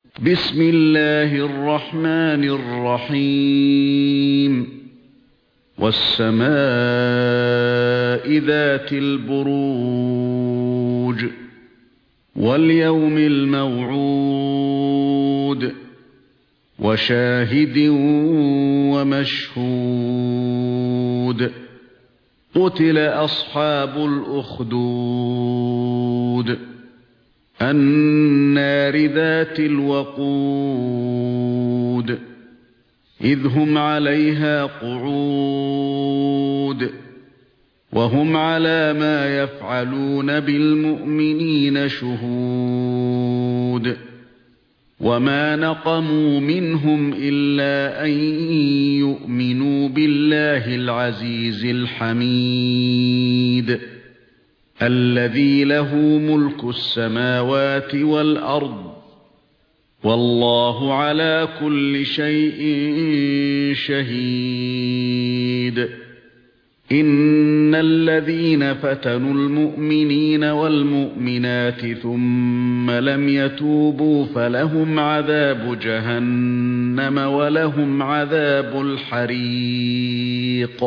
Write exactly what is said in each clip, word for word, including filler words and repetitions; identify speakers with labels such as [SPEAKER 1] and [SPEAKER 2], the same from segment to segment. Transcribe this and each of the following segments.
[SPEAKER 1] بسم الله الرحمن الرحيم والسماء ذات البروج واليوم الموعود وشاهد ومشهود قتل أصحاب الأخدود النار ذات الوقود إذ هم عليها قعود وهم على ما يفعلون بالمؤمنين شهود وما نقموا منهم إلا أن يؤمنوا بالله العزيز الحميد الذي له ملك السماوات والأرض والله على كل شيء شهيد إن الذين فتنوا المؤمنين والمؤمنات ثم لم يتوبوا فلهم عذاب جهنم ولهم عذاب الحريق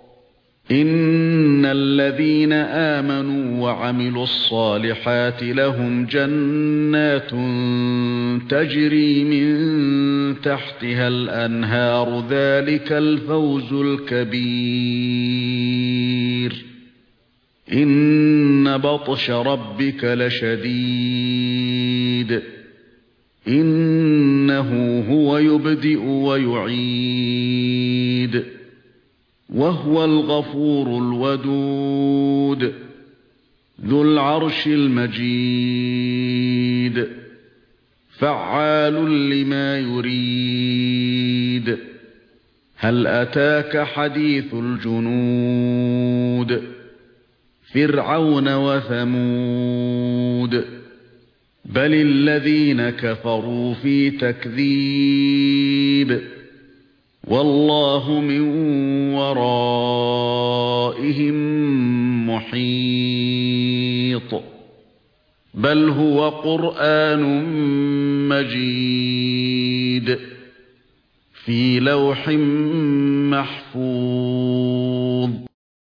[SPEAKER 1] إن الذين آمنوا وعملوا الصالحات لهم جنات تجري من تحتها الأنهار ذلك الفوز الكبير إن بطش ربك لشديد إنه هو يبدئ ويعيد وهو الغفور الودود ذو العرش المجيد فعال لما يريد هل أتاك حديث الجنود فرعون وثمود بل الذين كفروا في تكذيب والله من ورائهم محيط بل هو قرآن مجيد في لوح محفوظ